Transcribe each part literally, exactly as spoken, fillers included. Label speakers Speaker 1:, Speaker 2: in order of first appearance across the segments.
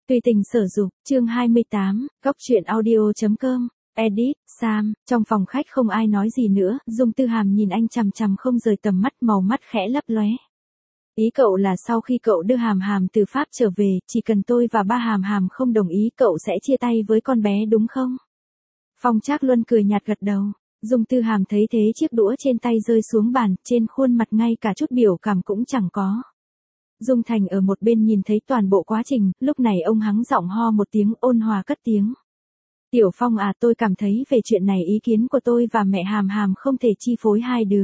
Speaker 1: Tùy tình sở dục, chương hai mươi tám, góc truyện audio.com, edit, Sam, trong phòng khách không ai nói gì nữa, Dung Tư Hàm nhìn anh chằm chằm không rời tầm mắt, màu mắt khẽ lấp lóe. Ý cậu là sau khi cậu đưa Hàm Hàm từ Pháp trở về, chỉ cần tôi và ba Hàm Hàm không đồng ý cậu sẽ chia tay với con bé đúng không? Phong Trác Luân cười nhạt gật đầu. Dung Tư Hàm thấy thế chiếc đũa trên tay rơi xuống bàn, trên khuôn mặt ngay cả chút biểu cảm cũng chẳng có. Dung Thành ở một bên nhìn thấy toàn bộ quá trình, lúc này ông hắng giọng ho một tiếng, ôn hòa cất tiếng. Tiểu Phong à, tôi cảm thấy về chuyện này ý kiến của tôi và mẹ Hàm Hàm không thể chi phối hai đứa.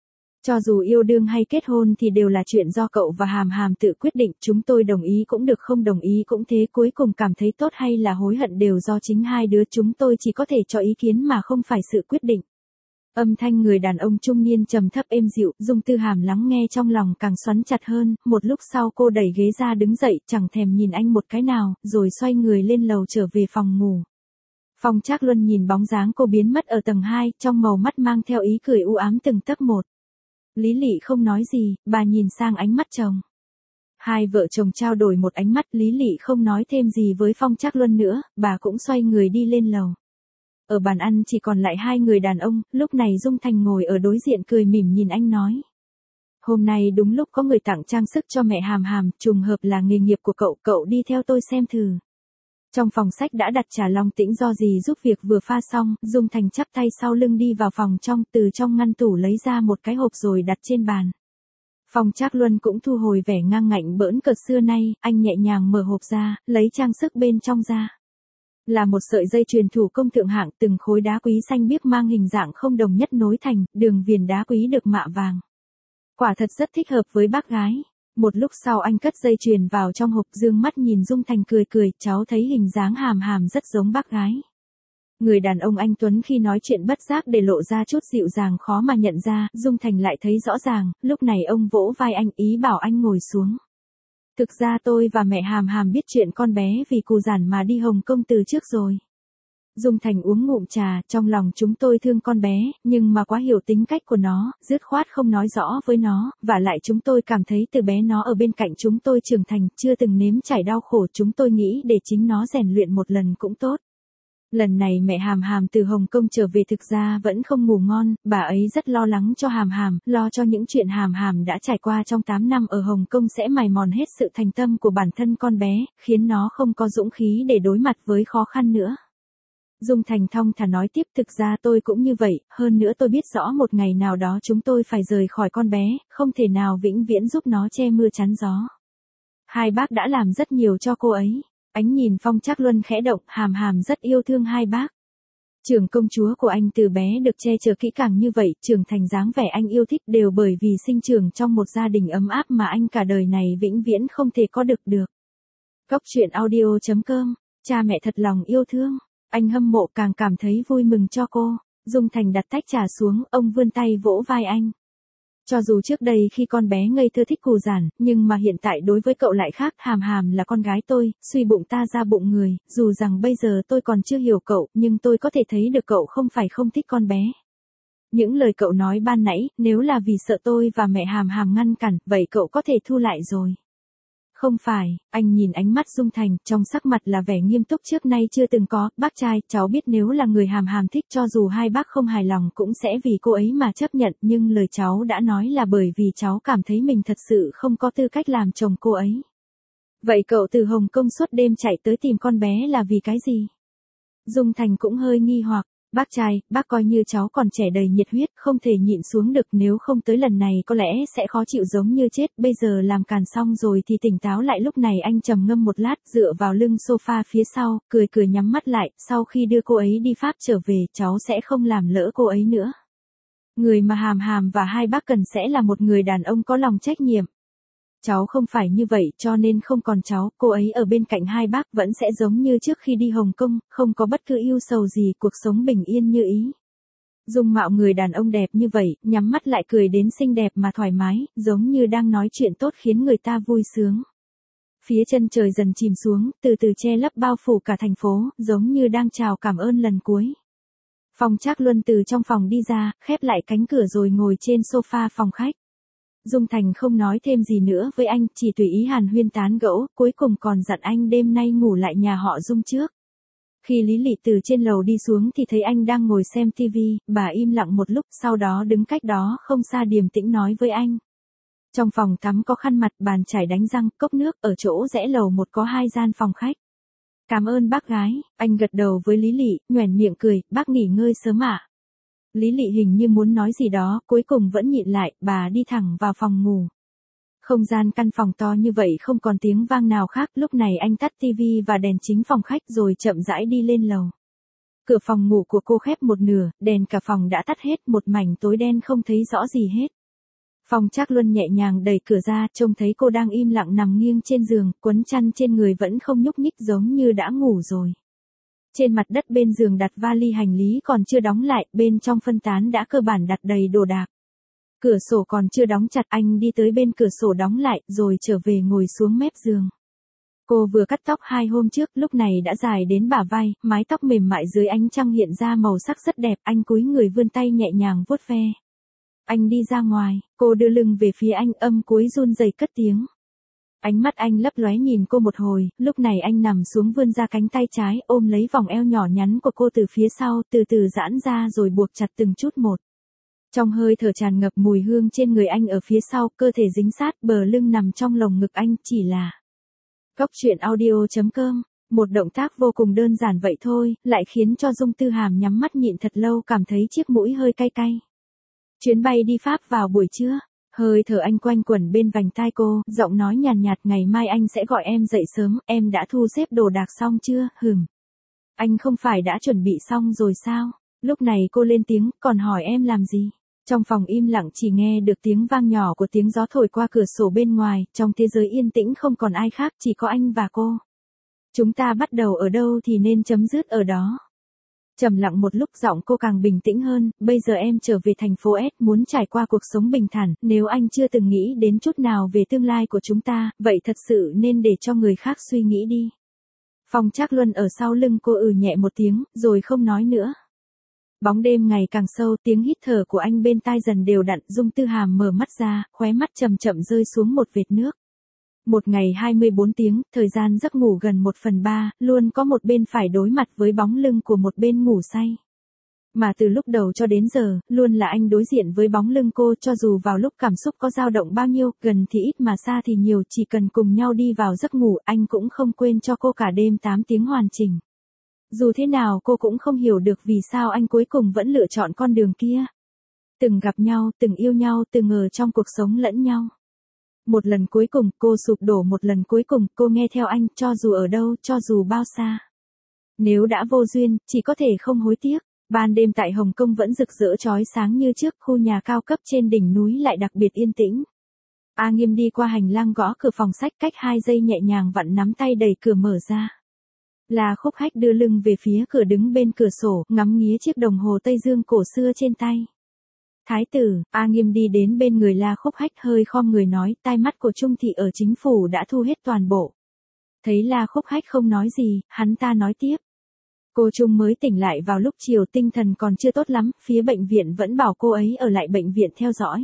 Speaker 1: Cho dù yêu đương hay kết hôn thì đều là chuyện do cậu và Hàm Hàm tự quyết định, chúng tôi đồng ý cũng được không đồng ý cũng thế, cuối cùng cảm thấy tốt hay là hối hận đều do chính hai đứa, chúng tôi chỉ có thể cho ý kiến mà không phải sự quyết định. Âm thanh người đàn ông trung niên trầm thấp êm dịu, Dung Tư Hàm lắng nghe trong lòng càng xoắn chặt hơn, một lúc sau cô đẩy ghế ra đứng dậy, chẳng thèm nhìn anh một cái nào, rồi xoay người lên lầu trở về phòng ngủ. Phong Trác Luân nhìn bóng dáng cô biến mất ở tầng hai, trong màu mắt mang theo ý cười u ám từng tấc một. Lý Lị không nói gì, bà nhìn sang ánh mắt chồng. Hai vợ chồng trao đổi một ánh mắt, Lý Lị không nói thêm gì với Phong Trác Luân nữa, bà cũng xoay người đi lên lầu. Ở bàn ăn chỉ còn lại hai người đàn ông, lúc này Dung Thành ngồi ở đối diện cười mỉm nhìn anh nói. Hôm nay đúng lúc có người tặng trang sức cho mẹ Hàm Hàm, trùng hợp là nghề nghiệp của cậu, cậu đi theo tôi xem thử. Trong phòng sách đã đặt trà long tĩnh do dì giúp việc vừa pha xong, Dung Thành chắp tay sau lưng đi vào phòng trong, từ trong ngăn tủ lấy ra một cái hộp rồi đặt trên bàn. Phong Trác Luân cũng thu hồi vẻ ngang ngạnh bỡn cợt xưa nay, anh nhẹ nhàng mở hộp ra, lấy trang sức bên trong ra. Là một sợi dây chuyền thủ công thượng hạng, từng khối đá quý xanh biếc mang hình dạng không đồng nhất nối thành, đường viền đá quý được mạ vàng. Quả thật rất thích hợp với bác gái. Một lúc sau anh cất dây chuyền vào trong hộp, dương mắt nhìn Dung Thành cười cười, cháu thấy hình dáng Hàm Hàm rất giống bác gái. Người đàn ông anh tuấn khi nói chuyện bất giác để lộ ra chút dịu dàng khó mà nhận ra, Dung Thành lại thấy rõ ràng, lúc này ông vỗ vai anh, ý bảo anh ngồi xuống. Thực ra tôi và mẹ Hàm Hàm biết chuyện con bé vì cù giản mà đi Hồng Kông từ trước rồi. Dung Thành uống ngụm trà, trong lòng chúng tôi thương con bé, nhưng mà quá hiểu tính cách của nó, dứt khoát không nói rõ với nó, và lại chúng tôi cảm thấy từ bé nó ở bên cạnh chúng tôi trưởng thành, chưa từng nếm trải đau khổ, chúng tôi nghĩ để chính nó rèn luyện một lần cũng tốt. Lần này mẹ Hàm Hàm từ Hồng Kông trở về thực ra vẫn không ngủ ngon, bà ấy rất lo lắng cho Hàm Hàm, lo cho những chuyện Hàm Hàm đã trải qua trong tám năm ở Hồng Kông sẽ mài mòn hết sự thành tâm của bản thân con bé, khiến nó không có dũng khí để đối mặt với khó khăn nữa. Dung Thành thong thả nói tiếp, thực ra tôi cũng như vậy, hơn nữa tôi biết rõ một ngày nào đó chúng tôi phải rời khỏi con bé, không thể nào vĩnh viễn giúp nó che mưa chắn gió. Hai bác đã làm rất nhiều cho cô ấy. Ánh nhìn Phong Trác Luân khẽ động, Hàm Hàm rất yêu thương hai bác. Trưởng công chúa của anh từ bé được che chở kỹ càng như vậy, trưởng thành dáng vẻ anh yêu thích đều bởi vì sinh trưởng trong một gia đình ấm áp mà anh cả đời này vĩnh viễn không thể có được được. Góc truyện audio.com, cha mẹ thật lòng yêu thương. Anh hâm mộ càng cảm thấy vui mừng cho cô. Dung Thành đặt tách trà xuống, ông vươn tay vỗ vai anh. Cho dù trước đây khi con bé ngây thơ thích cù giản, nhưng mà hiện tại đối với cậu lại khác, Hàm Hàm là con gái tôi, suy bụng ta ra bụng người, dù rằng bây giờ tôi còn chưa hiểu cậu, nhưng tôi có thể thấy được cậu không phải không thích con bé. Những lời cậu nói ban nãy, nếu là vì sợ tôi và mẹ Hàm Hàm ngăn cản, vậy cậu có thể thu lại rồi. Không phải, anh nhìn ánh mắt Dung Thành, trong sắc mặt là vẻ nghiêm túc trước nay chưa từng có, bác trai, cháu biết nếu là người Hàm Hàm thích cho dù hai bác không hài lòng cũng sẽ vì cô ấy mà chấp nhận, nhưng lời cháu đã nói là bởi vì cháu cảm thấy mình thật sự không có tư cách làm chồng cô ấy. Vậy cậu từ Hồng Kông suốt đêm chạy tới tìm con bé là vì cái gì? Dung Thành cũng hơi nghi hoặc. Bác trai, bác coi như cháu còn trẻ đầy nhiệt huyết, không thể nhịn xuống được, nếu không tới lần này có lẽ sẽ khó chịu giống như chết, bây giờ làm càn xong rồi thì tỉnh táo lại. Lúc này anh trầm ngâm một lát, dựa vào lưng sofa phía sau, cười cười nhắm mắt lại, sau khi đưa cô ấy đi Pháp trở về, cháu sẽ không làm lỡ cô ấy nữa. Người mà Hàm Hàm và hai bác cần sẽ là một người đàn ông có lòng trách nhiệm. Cháu không phải như vậy, cho nên không còn cháu, cô ấy ở bên cạnh hai bác vẫn sẽ giống như trước khi đi Hồng Kông, không có bất cứ yêu sầu gì, cuộc sống bình yên như ý. Dung mạo người đàn ông đẹp như vậy, nhắm mắt lại cười đến xinh đẹp mà thoải mái, giống như đang nói chuyện tốt khiến người ta vui sướng. Phía chân trời dần chìm xuống, từ từ che lấp bao phủ cả thành phố, giống như đang chào cảm ơn lần cuối. Phong Trác Luân từ trong phòng đi ra, khép lại cánh cửa rồi ngồi trên sofa phòng khách. Dung Thành không nói thêm gì nữa với anh, chỉ tùy ý hàn huyên tán gẫu, cuối cùng còn dặn anh đêm nay ngủ lại nhà họ Dung trước. Khi Lý Lị từ trên lầu đi xuống thì thấy anh đang ngồi xem tivi, bà im lặng một lúc, sau đó đứng cách đó không xa điềm tĩnh nói với anh. Trong phòng tắm có khăn mặt, bàn chải đánh răng, cốc nước, ở chỗ rẽ lầu một có hai gian phòng khách. Cảm ơn bác gái, anh gật đầu với Lý Lị, nhoẻn miệng cười, bác nghỉ ngơi sớm ạ. Lý Lị hình như muốn nói gì đó, cuối cùng vẫn nhịn lại, bà đi thẳng vào phòng ngủ. Không gian căn phòng to như vậy không còn tiếng vang nào khác, lúc này anh tắt tivi và đèn chính phòng khách rồi chậm rãi đi lên lầu. Cửa phòng ngủ của cô khép một nửa, đèn cả phòng đã tắt hết, một mảnh tối đen không thấy rõ gì hết. Phong Trác Luân nhẹ nhàng đẩy cửa ra, trông thấy cô đang im lặng nằm nghiêng trên giường, quấn chăn trên người vẫn không nhúc nhích giống như đã ngủ rồi. Trên mặt đất bên giường đặt vali hành lý còn chưa đóng lại, bên trong phân tán đã cơ bản đặt đầy đồ đạc. Cửa sổ còn chưa đóng chặt, anh đi tới bên cửa sổ đóng lại, rồi trở về ngồi xuống mép giường. Cô vừa cắt tóc hai hôm trước, lúc này đã dài đến bả vai, mái tóc mềm mại dưới ánh trăng hiện ra màu sắc rất đẹp, anh cúi người vươn tay nhẹ nhàng vuốt ve. Anh đi ra ngoài, cô đưa lưng về phía anh, âm cuối run rẩy cất tiếng. Ánh mắt anh lấp lóe nhìn cô một hồi, lúc này anh nằm xuống vươn ra cánh tay trái, ôm lấy vòng eo nhỏ nhắn của cô từ phía sau, từ từ giãn ra rồi buộc chặt từng chút một. Trong hơi thở tràn ngập mùi hương trên người anh ở phía sau, cơ thể dính sát, bờ lưng nằm trong lồng ngực anh, chỉ là. Góc truyện audio chấm com, một động tác vô cùng đơn giản vậy thôi, lại khiến cho Dung Tư Hàm nhắm mắt nhịn thật lâu, cảm thấy chiếc mũi hơi cay cay. Chuyến bay đi Pháp vào buổi trưa, hơi thở anh quanh quẩn bên vành tai cô, giọng nói nhàn nhạt, ngày mai anh sẽ gọi em dậy sớm, em đã thu xếp đồ đạc xong chưa, hừm. Anh không phải đã chuẩn bị xong rồi sao? Lúc này cô lên tiếng, còn hỏi em làm gì? Trong phòng im lặng chỉ nghe được tiếng vang nhỏ của tiếng gió thổi qua cửa sổ bên ngoài, trong thế giới yên tĩnh không còn ai khác, chỉ có anh và cô. Chúng ta bắt đầu ở đâu thì nên chấm dứt ở đó. Trầm lặng một lúc, giọng cô càng bình tĩnh hơn, bây giờ em trở về thành phố S, muốn trải qua cuộc sống bình thản, nếu anh chưa từng nghĩ đến chút nào về tương lai của chúng ta, vậy thật sự nên để cho người khác suy nghĩ đi. Phong Trác Luân ở sau lưng cô ừ nhẹ một tiếng, rồi không nói nữa. Bóng đêm ngày càng sâu, tiếng hít thở của anh bên tai dần đều đặn, Dung Tư Hàm mở mắt ra, khóe mắt chậm chậm rơi xuống một vệt nước. Một ngày hai mươi bốn tiếng, thời gian giấc ngủ gần một phần ba, luôn có một bên phải đối mặt với bóng lưng của một bên ngủ say. Mà từ lúc đầu cho đến giờ, luôn là anh đối diện với bóng lưng cô, cho dù vào lúc cảm xúc có dao động bao nhiêu, gần thì ít mà xa thì nhiều, chỉ cần cùng nhau đi vào giấc ngủ, anh cũng không quên cho cô cả đêm tám tiếng hoàn chỉnh. Dù thế nào cô cũng không hiểu được vì sao anh cuối cùng vẫn lựa chọn con đường kia. Từng gặp nhau, từng yêu nhau, từng ở trong cuộc sống lẫn nhau. Một lần cuối cùng, cô sụp đổ, một lần cuối cùng, cô nghe theo anh, cho dù ở đâu, cho dù bao xa. Nếu đã vô duyên, chỉ có thể không hối tiếc. Ban đêm tại Hồng Kông vẫn rực rỡ chói sáng như trước, khu nhà cao cấp trên đỉnh núi lại đặc biệt yên tĩnh. A Nghiêm đi qua hành lang gõ cửa phòng sách, cách hai giây nhẹ nhàng vặn nắm tay đẩy cửa mở ra. La Khúc Khách đưa lưng về phía cửa đứng bên cửa sổ, ngắm nghía chiếc đồng hồ Tây Dương cổ xưa trên tay. Thái tử, A Nghiêm đi đến bên người La Khúc Khách hơi khom người nói, tai mắt của Trung thị ở chính phủ đã thu hết toàn bộ. Thấy La Khúc Khách không nói gì, hắn ta nói tiếp. Cô Trung mới tỉnh lại vào lúc chiều, tinh thần còn chưa tốt lắm, phía bệnh viện vẫn bảo cô ấy ở lại bệnh viện theo dõi.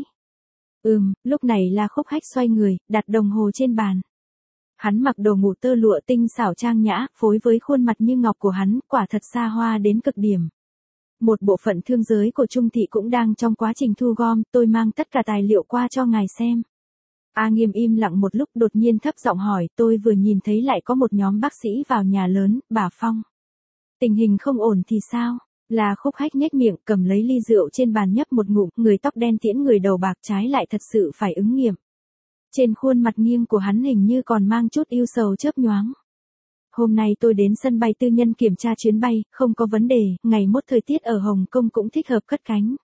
Speaker 1: Ừm, lúc này La Khúc Khách xoay người, đặt đồng hồ trên bàn. Hắn mặc đồ ngủ tơ lụa tinh xảo trang nhã, phối với khuôn mặt như ngọc của hắn, quả thật xa hoa đến cực điểm. Một bộ phận thương giới của Trung thị cũng đang trong quá trình thu gom, tôi mang tất cả tài liệu qua cho ngài xem. A Nghiêm im lặng một lúc, đột nhiên thấp giọng hỏi, tôi vừa nhìn thấy lại có một nhóm bác sĩ vào nhà lớn, bà Phong. Tình hình không ổn thì sao? La Khúc Khách nhếch miệng, cầm lấy ly rượu trên bàn nhấp một ngụm, người tóc đen tiễn người đầu bạc trái lại thật sự phải ứng nghiệm. Trên khuôn mặt nghiêng của hắn hình như còn mang chút ưu sầu chớp nhoáng. Hôm nay tôi đến sân bay tư nhân kiểm tra chuyến bay, không có vấn đề, ngày mốt thời tiết ở Hồng Kông cũng thích hợp cất cánh.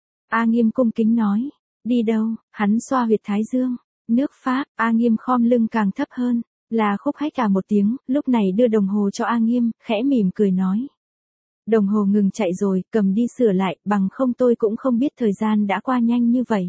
Speaker 1: A Nghiêm cung kính nói, đi đâu? Hắn xoa huyệt thái dương. Nước Pháp. A Nghiêm khom lưng càng thấp hơn. La Khúc Khách cả một tiếng, lúc này đưa đồng hồ cho A Nghiêm, khẽ mỉm cười nói. Đồng hồ ngừng chạy rồi, cầm đi sửa lại, bằng không tôi cũng không biết thời gian đã qua nhanh như vậy.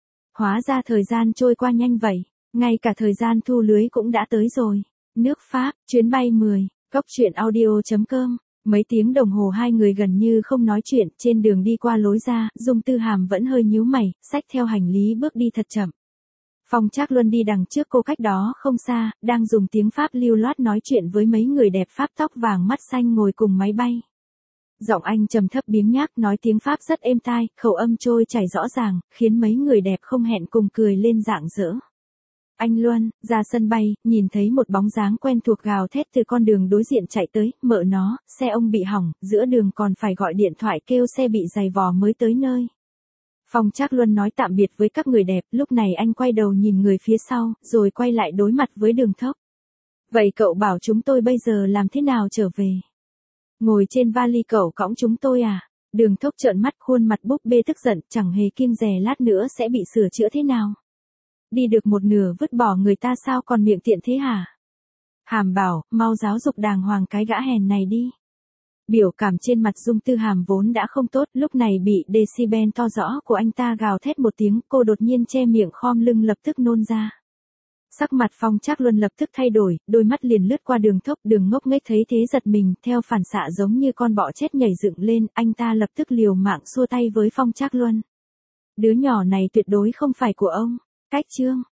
Speaker 1: Hóa ra thời gian trôi qua nhanh vậy, ngay cả thời gian thu lưới cũng đã tới rồi. Nước Pháp, chuyến bay mười, góc truyện audio chấm com. Mấy tiếng đồng hồ hai người gần như không nói chuyện, trên đường đi qua lối ra, Dung Tư Hàm vẫn hơi nhíu mày, xách theo hành lý bước đi thật chậm. Phong Trác Luân đi đằng trước cô cách đó không xa, đang dùng tiếng Pháp lưu loát nói chuyện với mấy người đẹp Pháp tóc vàng mắt xanh ngồi cùng máy bay. Giọng anh trầm thấp biếng nhác, nói tiếng Pháp rất êm tai, khẩu âm trôi chảy rõ ràng, khiến mấy người đẹp không hẹn cùng cười lên rạng rỡ. Anh Luân, ra sân bay, nhìn thấy một bóng dáng quen thuộc gào thét từ con đường đối diện chạy tới, mợ nó, xe ông bị hỏng, giữa đường còn phải gọi điện thoại kêu xe bị giày vò mới tới nơi. Phong Trác Luân nói tạm biệt với các người đẹp, lúc này anh quay đầu nhìn người phía sau, rồi quay lại đối mặt với Đường Thốc. Vậy cậu bảo chúng tôi bây giờ làm thế nào trở về? Ngồi trên vali cậu cõng chúng tôi à? Đường Thốc trợn mắt, khuôn mặt búp bê tức giận, chẳng hề kiêng dè lát nữa sẽ bị sửa chữa thế nào. Đi được một nửa vứt bỏ người ta sao còn miệng tiện thế hả? Hàm bảo, mau giáo dục đàng hoàng cái gã hèn này đi. Biểu cảm trên mặt Dung Tư Hàm vốn đã không tốt, lúc này bị decibel to rõ của anh ta gào thét một tiếng, cô đột nhiên che miệng khom lưng lập tức nôn ra. Sắc mặt Phong Trác Luân lập tức thay đổi, đôi mắt liền lướt qua Đường Thốc, Đường ngốc nghếch thấy thế giật mình, theo phản xạ giống như con bọ chết nhảy dựng lên, anh ta lập tức liều mạng xua tay với Phong Trác Luân. Đứa nhỏ này tuyệt đối không phải của ông. Cách chương